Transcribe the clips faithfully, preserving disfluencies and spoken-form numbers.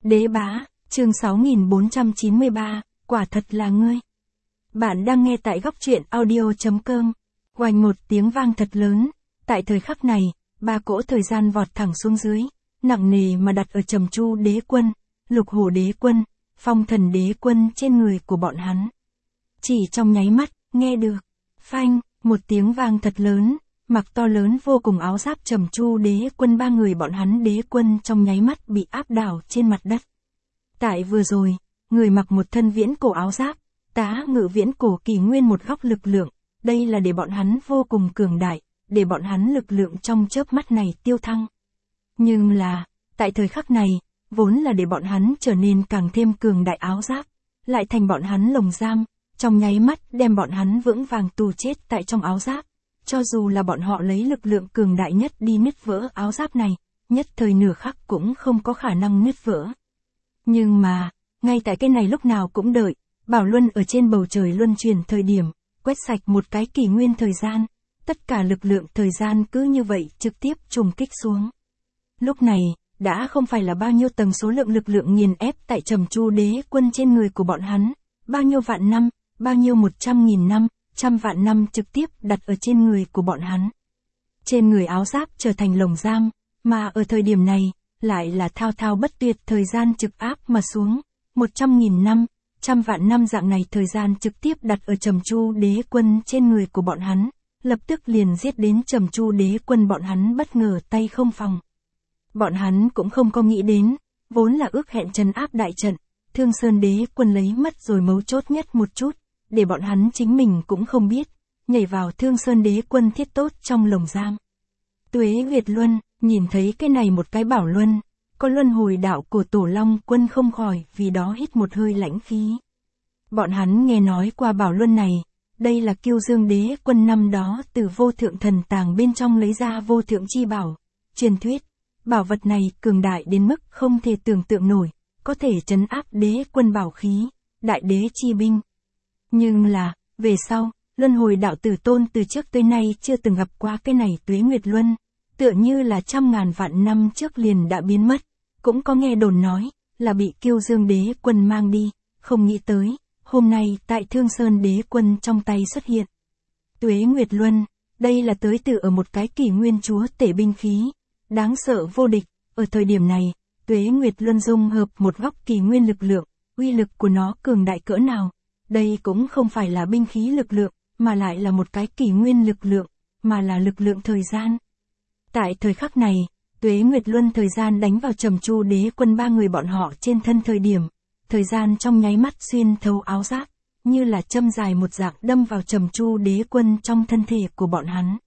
Đế bá, chương sáu nghìn bốn trăm chín mươi ba, quả thật là ngươi. Bạn đang nghe tại góc truyện audio chấm com. Oanh một tiếng vang thật lớn, tại thời khắc này, ba cỗ thời gian vọt thẳng xuống dưới, nặng nề mà đặt ở Trầm Chu đế quân, Lục Hổ đế quân, Phong Thần đế quân trên người của bọn hắn. Chỉ trong nháy mắt, nghe được, phanh, một tiếng vang thật lớn, mặc to lớn vô cùng áo giáp Trầm Chu đế quân ba người bọn hắn đế quân trong nháy mắt bị áp đảo trên mặt đất. Tại vừa rồi, người mặc một thân viễn cổ áo giáp, tá ngự viễn cổ kỳ nguyên một góc lực lượng, đây là để bọn hắn vô cùng cường đại, để bọn hắn lực lượng trong chớp mắt này tiêu thăng. Nhưng là, tại thời khắc này, vốn là để bọn hắn trở nên càng thêm cường đại áo giáp, lại thành bọn hắn lồng giam, trong nháy mắt đem bọn hắn vững vàng tù chết tại trong áo giáp. Cho dù là bọn họ lấy lực lượng cường đại nhất đi nứt vỡ áo giáp này, nhất thời nửa khắc cũng không có khả năng nứt vỡ. Nhưng mà, ngay tại cái này lúc nào cũng đợi, Bảo Luân ở trên bầu trời luân chuyển thời điểm, quét sạch một cái kỷ nguyên thời gian, tất cả lực lượng thời gian cứ như vậy trực tiếp trùng kích xuống. Lúc này, đã không phải là bao nhiêu tầng số lượng lực lượng nghiền ép tại Trầm Chu đế quân trên người của bọn hắn, bao nhiêu vạn năm, bao nhiêu một trăm nghìn năm, trăm vạn năm trực tiếp đặt ở trên người của bọn hắn. Trên người áo giáp trở thành lồng giam, mà ở thời điểm này, lại là thao thao bất tuyệt thời gian trực áp mà xuống, một trăm nghìn năm, trăm vạn năm dạng này thời gian trực tiếp đặt ở Trầm Chu đế quân trên người của bọn hắn, lập tức liền giết đến Trầm Chu đế quân bọn hắn bất ngờ tay không phòng. Bọn hắn cũng không có nghĩ đến, vốn là ước hẹn trấn áp đại trận, Thương Sơn đế quân lấy mất rồi mấu chốt nhất một chút, để bọn hắn chính mình cũng không biết, nhảy vào Thương Sơn đế quân thiết tốt trong lồng giam. Tuế Nguyệt Luân, nhìn thấy cái này một cái Bảo Luân, có luân hồi đạo của Tổ Long quân không khỏi vì đó hít một hơi lãnh khí. Bọn hắn nghe nói qua Bảo Luân này, đây là Kiêu Dương đế quân năm đó từ vô thượng thần tàng bên trong lấy ra vô thượng chi bảo. Truyền thuyết, bảo vật này cường đại đến mức không thể tưởng tượng nổi, có thể trấn áp đế quân bảo khí, đại đế chi binh. Nhưng là, về sau, luân hồi đạo tử tôn từ trước tới nay chưa từng gặp qua cái này Tuế Nguyệt Luân, tựa như là trăm ngàn vạn năm trước liền đã biến mất, cũng có nghe đồn nói, là bị Kiêu Dương đế quân mang đi, không nghĩ tới, hôm nay tại Thương Sơn đế quân trong tay xuất hiện. Tuế Nguyệt Luân, đây là tới từ ở một cái kỷ nguyên chúa tể binh khí, đáng sợ vô địch, ở thời điểm này, Tuế Nguyệt Luân dung hợp một góc kỷ nguyên lực lượng, uy lực của nó cường đại cỡ nào. Đây cũng không phải là binh khí lực lượng, mà lại là một cái kỷ nguyên lực lượng, mà là lực lượng thời gian. Tại thời khắc này, Tuế Nguyệt Luân thời gian đánh vào Trầm Chu đế quân ba người bọn họ trên thân thời điểm, thời gian trong nháy mắt xuyên thấu áo giáp, như là châm dài một dạng đâm vào Trầm Chu đế quân trong thân thể của bọn hắn.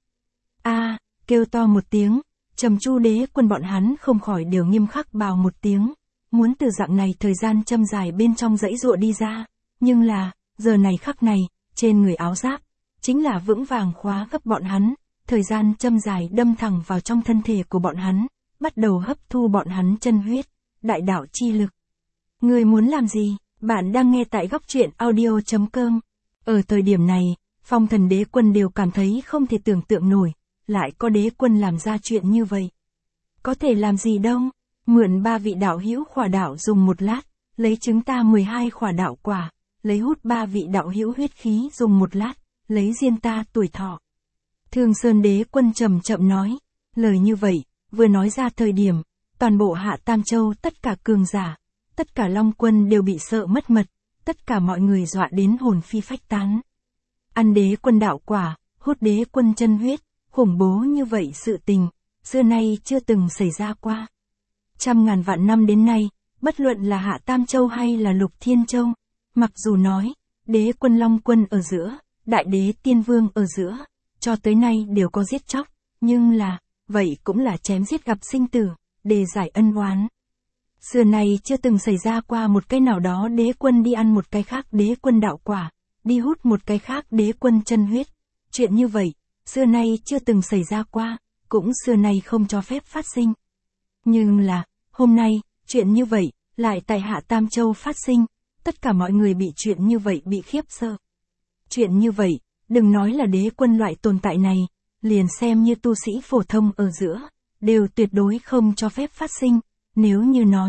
A, kêu to một tiếng, Trầm Chu đế quân bọn hắn không khỏi đều nghiêm khắc bào một tiếng, muốn từ dạng này thời gian châm dài bên trong dãy dụa đi ra. Nhưng là, giờ này khắc này, trên người áo giáp, chính là vững vàng khóa gấp bọn hắn, thời gian châm dài đâm thẳng vào trong thân thể của bọn hắn, bắt đầu hấp thu bọn hắn chân huyết, đại đạo chi lực. Người muốn làm gì? Bạn đang nghe tại góc truyện audio chấm com. Ở thời điểm này, Phong Thần đế quân đều cảm thấy không thể tưởng tượng nổi, lại có đế quân làm ra chuyện như vậy. Có thể làm gì đâu, mượn ba vị đạo hữu khỏa đạo dùng một lát, lấy chúng ta mười hai khỏa đạo quả. Lấy hút ba vị đạo hữu huyết khí dùng một lát, lấy riêng ta tuổi thọ. Thương Sơn đế quân trầm chậm nói, lời như vậy, vừa nói ra thời điểm, toàn bộ Hạ Tam Châu tất cả cường giả, tất cả Long quân đều bị sợ mất mật, tất cả mọi người dọa đến hồn phi phách tán. Ăn đế quân đạo quả, hút đế quân chân huyết, khủng bố như vậy sự tình, xưa nay chưa từng xảy ra qua. Trăm ngàn vạn năm đến nay, bất luận là Hạ Tam Châu hay là Lục Thiên Châu, mặc dù nói, đế quân Long quân ở giữa, đại đế tiên vương ở giữa, cho tới nay đều có giết chóc, nhưng là, vậy cũng là chém giết gặp sinh tử, để giải ân oán. Xưa nay chưa từng xảy ra qua một cái nào đó đế quân đi ăn một cái khác đế quân đạo quả, đi hút một cái khác đế quân chân huyết. Chuyện như vậy, xưa nay chưa từng xảy ra qua, cũng xưa nay không cho phép phát sinh. Nhưng là, hôm nay, chuyện như vậy, lại tại Hạ Tam Châu phát sinh. Tất cả mọi người bị chuyện như vậy bị khiếp sợ. Chuyện như vậy, đừng nói là đế quân loại tồn tại này, liền xem như tu sĩ phổ thông ở giữa, đều tuyệt đối không cho phép phát sinh. Nếu như nói,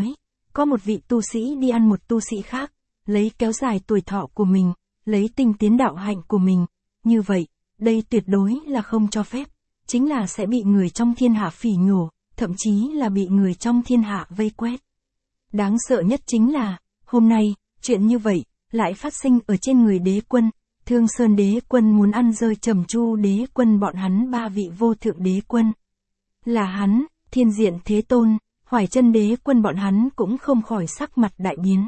có một vị tu sĩ đi ăn một tu sĩ khác, lấy kéo dài tuổi thọ của mình, lấy tinh tiến đạo hạnh của mình. Như vậy, đây tuyệt đối là không cho phép, chính là sẽ bị người trong thiên hạ phỉ nhổ, thậm chí là bị người trong thiên hạ vây quét. Đáng sợ nhất chính là, hôm nay, chuyện như vậy, lại phát sinh ở trên người đế quân. Thương Sơn đế quân muốn ăn rơi Trầm Chu đế quân bọn hắn ba vị vô thượng đế quân. Là hắn, Thiên Diện Thế Tôn, Hoài Chân đế quân bọn hắn cũng không khỏi sắc mặt đại biến.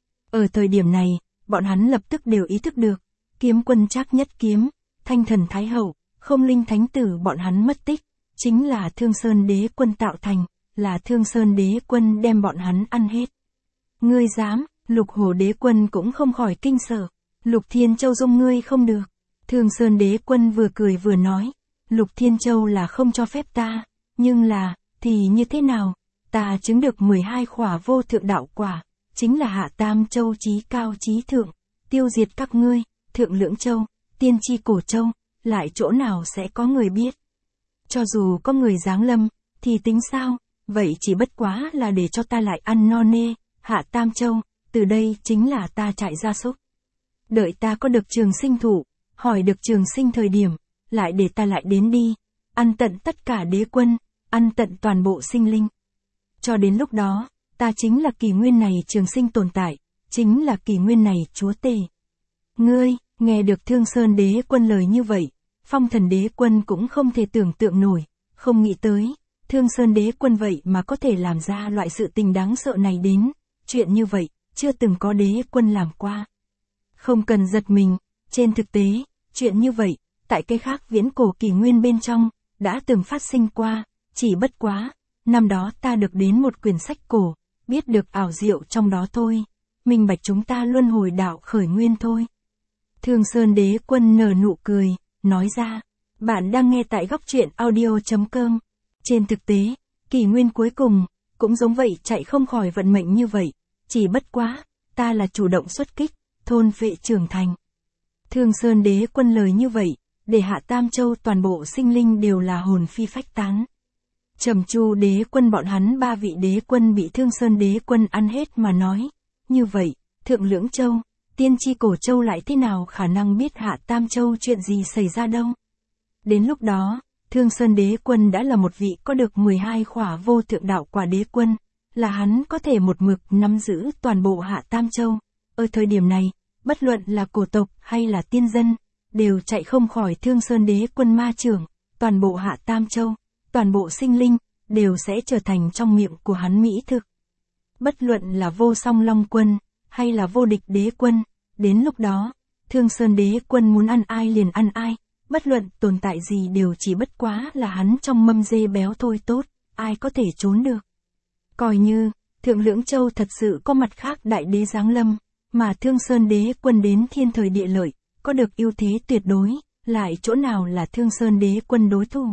Ở thời điểm này, bọn hắn lập tức đều ý thức được, kiếm quân Trác Nhất Kiếm, Thanh Thần Thái Hậu, Không Linh Thánh Tử bọn hắn mất tích, chính là Thương Sơn đế quân tạo thành, là Thương Sơn đế quân đem bọn hắn ăn hết. Ngươi dám, Lục Hổ đế quân cũng không khỏi kinh sợ. Lục Thiên Châu dung ngươi không được. Thương Sơn đế quân vừa cười vừa nói, Lục Thiên Châu là không cho phép ta, nhưng là, thì như thế nào, ta chứng được mười hai khỏa vô thượng đạo quả, chính là hạ tam châu chí cao chí thượng, tiêu diệt các ngươi, thượng lưỡng châu, tiên tri cổ châu, lại chỗ nào sẽ có người biết. Cho dù có người giáng lâm, thì tính sao, vậy chỉ bất quá là để cho ta lại ăn no nê, hạ tam châu, từ đây chính là ta trại gia súc. Đợi ta có được trường sinh thủ, hỏi được trường sinh thời điểm, lại để ta lại đến đi, ăn tận tất cả đế quân, ăn tận toàn bộ sinh linh. Cho đến lúc đó, ta chính là kỷ nguyên này trường sinh tồn tại, chính là kỷ nguyên này chúa tể. Ngươi, nghe được Thương Sơn đế quân lời như vậy, Phong Thần đế quân cũng không thể tưởng tượng nổi, không nghĩ tới, Thương Sơn đế quân vậy mà có thể làm ra loại sự tình đáng sợ này đến, chuyện như vậy, chưa từng có đế quân làm qua. Không cần giật mình, trên thực tế, chuyện như vậy, tại cái khác viễn cổ kỷ nguyên bên trong, đã từng phát sinh qua, chỉ bất quá, năm đó ta được đến một quyển sách cổ, biết được ảo diệu trong đó thôi, minh bạch chúng ta luân hồi đạo khởi nguyên thôi. Thương Sơn đế quân nở nụ cười, nói ra, bạn đang nghe tại góc truyện audio.com. Trên thực tế, kỷ nguyên cuối cùng, cũng giống vậy chạy không khỏi vận mệnh như vậy, chỉ bất quá, ta là chủ động xuất kích, thôn phệ trưởng thành. Thương Sơn đế quân lời như vậy, để hạ tam châu toàn bộ sinh linh đều là hồn phi phách tán. Trầm Chu đế quân bọn hắn ba vị đế quân bị Thương Sơn đế quân ăn hết mà nói, như vậy, thượng lưỡng châu, tiên tri cổ châu lại thế nào khả năng biết hạ tam châu chuyện gì xảy ra đâu. Đến lúc đó, Thương Sơn đế quân đã là một vị có được mười hai khỏa vô thượng đạo quả đế quân, là hắn có thể một mực nắm giữ toàn bộ hạ tam châu. Ở thời điểm này, bất luận là cổ tộc hay là tiên dân, đều chạy không khỏi Thương Sơn đế quân ma trưởng, toàn bộ hạ tam châu, toàn bộ sinh linh, đều sẽ trở thành trong miệng của hắn mỹ thực. Bất luận là vô song long quân, hay là vô địch đế quân, đến lúc đó, Thương Sơn đế quân muốn ăn ai liền ăn ai, bất luận tồn tại gì đều chỉ bất quá là hắn trong mâm dê béo thôi tốt, ai có thể trốn được. Coi như, Thượng Lưỡng Châu thật sự có mặt khác đại đế giáng lâm, mà Thương Sơn đế quân đến thiên thời địa lợi, có được ưu thế tuyệt đối, lại chỗ nào là Thương Sơn đế quân đối thủ.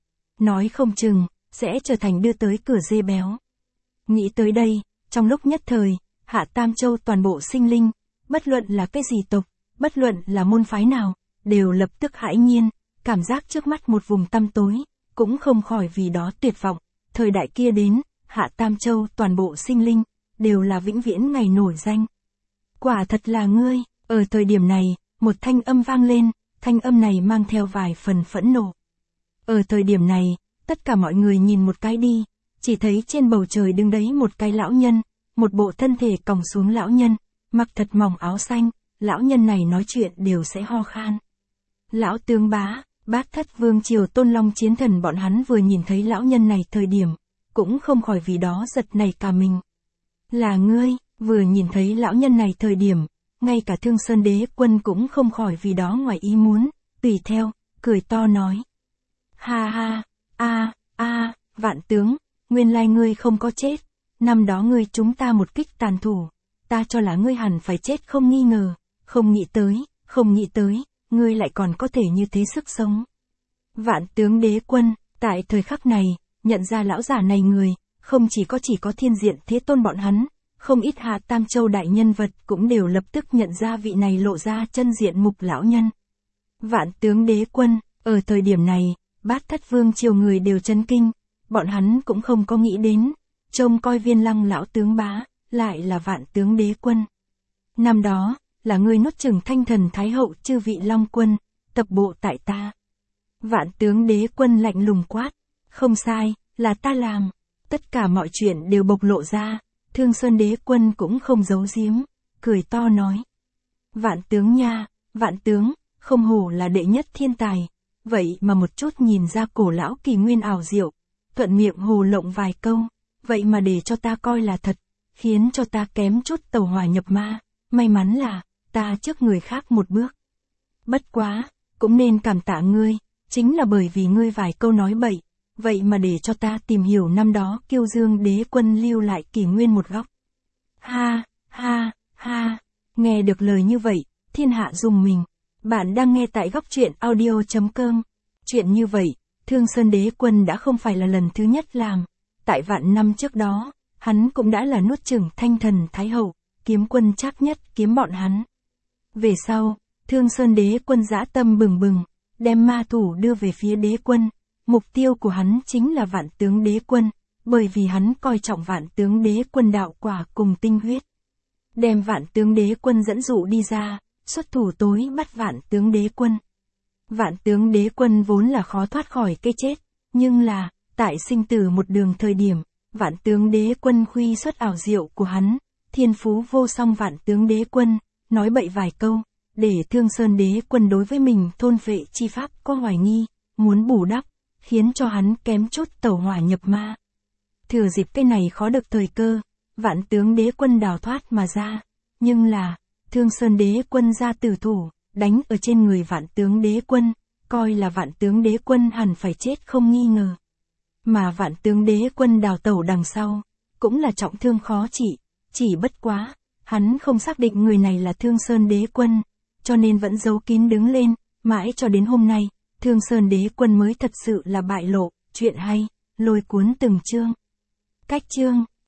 Nói không chừng, sẽ trở thành đưa tới cửa dê béo. Nghĩ tới đây, trong lúc nhất thời, hạ tam châu toàn bộ sinh linh, bất luận là cái gì tộc, bất luận là môn phái nào, đều lập tức hãi nhiên, cảm giác trước mắt một vùng tăm tối, cũng không khỏi vì đó tuyệt vọng. Thời đại kia đến, hạ tam châu toàn bộ sinh linh, đều là vĩnh viễn ngày nổi danh. Quả thật là ngươi, ở thời điểm này, một thanh âm vang lên, thanh âm này mang theo vài phần phẫn nộ. Ở thời điểm này, tất cả mọi người nhìn một cái đi, chỉ thấy trên bầu trời đứng đấy một cái lão nhân, một bộ thân thể còng xuống lão nhân, mặc thật mỏng áo xanh, lão nhân này nói chuyện đều sẽ ho khan. Lão tướng bá, Bát Thất Vương Triều Tôn Long Chiến Thần bọn hắn vừa nhìn thấy lão nhân này thời điểm, cũng không khỏi vì đó giật nảy cả mình. Là ngươi, vừa nhìn thấy lão nhân này thời điểm, ngay cả Thương Sơn đế quân cũng không khỏi vì đó ngoài ý muốn, tùy theo, cười to nói. Ha ha, a, a, vạn tướng, nguyên lai ngươi không có chết, năm đó ngươi chúng ta một kích tàn thủ, ta cho là ngươi hẳn phải chết không nghi ngờ, không nghĩ tới, không nghĩ tới, ngươi lại còn có thể như thế sức sống. Vạn tướng đế quân, tại thời khắc này, nhận ra lão giả này người, không chỉ có chỉ có Thiên Diện Thế Tôn bọn hắn, không ít hạ tam châu đại nhân vật cũng đều lập tức nhận ra vị này lộ ra chân diện mục lão nhân. Vạn tướng đế quân, ở thời điểm này, Bát Thất Vương Triều người đều chấn kinh, bọn hắn cũng không có nghĩ đến, trông coi Viên Lăng lão tướng bá, lại là Vạn Tướng Đế Quân. Năm đó, là ngươi nuốt chửng Thanh Thần Thái Hậu chư vị Long Quân, tập bộ tại ta. Vạn Tướng Đế Quân lạnh lùng quát, không sai, là ta làm. Tất cả mọi chuyện đều bộc lộ ra, Thương Sơn Đế Quân cũng không giấu giếm, cười to nói. Vạn tướng nha, Vạn tướng, không hổ là đệ nhất thiên tài, vậy mà một chút nhìn ra cổ lão kỳ nguyên ảo diệu, thuận miệng hồ lộng vài câu, vậy mà để cho ta coi là thật, khiến cho ta kém chút tẩu hỏa nhập ma, may mắn là, ta trước người khác một bước. Bất quá, cũng nên cảm tạ ngươi, chính là bởi vì ngươi vài câu nói bậy, vậy mà để cho ta tìm hiểu năm đó Kiêu Dương Đế Quân lưu lại kỷ nguyên một góc. Ha, ha, ha, nghe được lời như vậy, thiên hạ rùng mình. Bạn đang nghe tại góc truyện audio.com. Chuyện như vậy, Thương Sơn Đế Quân đã không phải là lần thứ nhất làm. Tại vạn năm trước đó, hắn cũng đã là nuốt chửng Thanh Thần Thái Hậu, kiếm quân chắc nhất kiếm bọn hắn. Về sau, Thương Sơn Đế Quân dã tâm bừng bừng, đem ma thủ đưa về phía đế quân. Mục tiêu của hắn chính là Vạn Tướng Đế Quân, bởi vì hắn coi trọng Vạn Tướng Đế Quân đạo quả cùng tinh huyết. Đem Vạn Tướng Đế Quân dẫn dụ đi ra, xuất thủ tối bắt Vạn Tướng Đế Quân. Vạn Tướng Đế Quân vốn là khó thoát khỏi cái chết, nhưng là, tại sinh tử một đường thời điểm, Vạn Tướng Đế Quân khuy xuất ảo diệu của hắn, thiên phú vô song Vạn Tướng Đế Quân, nói bậy vài câu, để Thương Sơn Đế Quân đối với mình thôn vệ chi pháp có hoài nghi, muốn bù đắp, khiến cho hắn kém chút tẩu hỏa nhập ma. Thừa dịp cái này khó được thời cơ, Vạn Tướng Đế Quân đào thoát mà ra, nhưng là, Thương Sơn Đế Quân ra tử thủ, đánh ở trên người Vạn Tướng Đế Quân, coi là Vạn Tướng Đế Quân hẳn phải chết không nghi ngờ. Mà Vạn Tướng Đế Quân đào tẩu đằng sau, cũng là trọng thương khó trị, chỉ bất quá, hắn không xác định người này là Thương Sơn Đế Quân, cho nên vẫn giấu kín đứng lên, mãi cho đến hôm nay, Thương Sơn Đế Quân mới thật sự là bại lộ, chuyện hay, lôi cuốn từng chương. Cách chương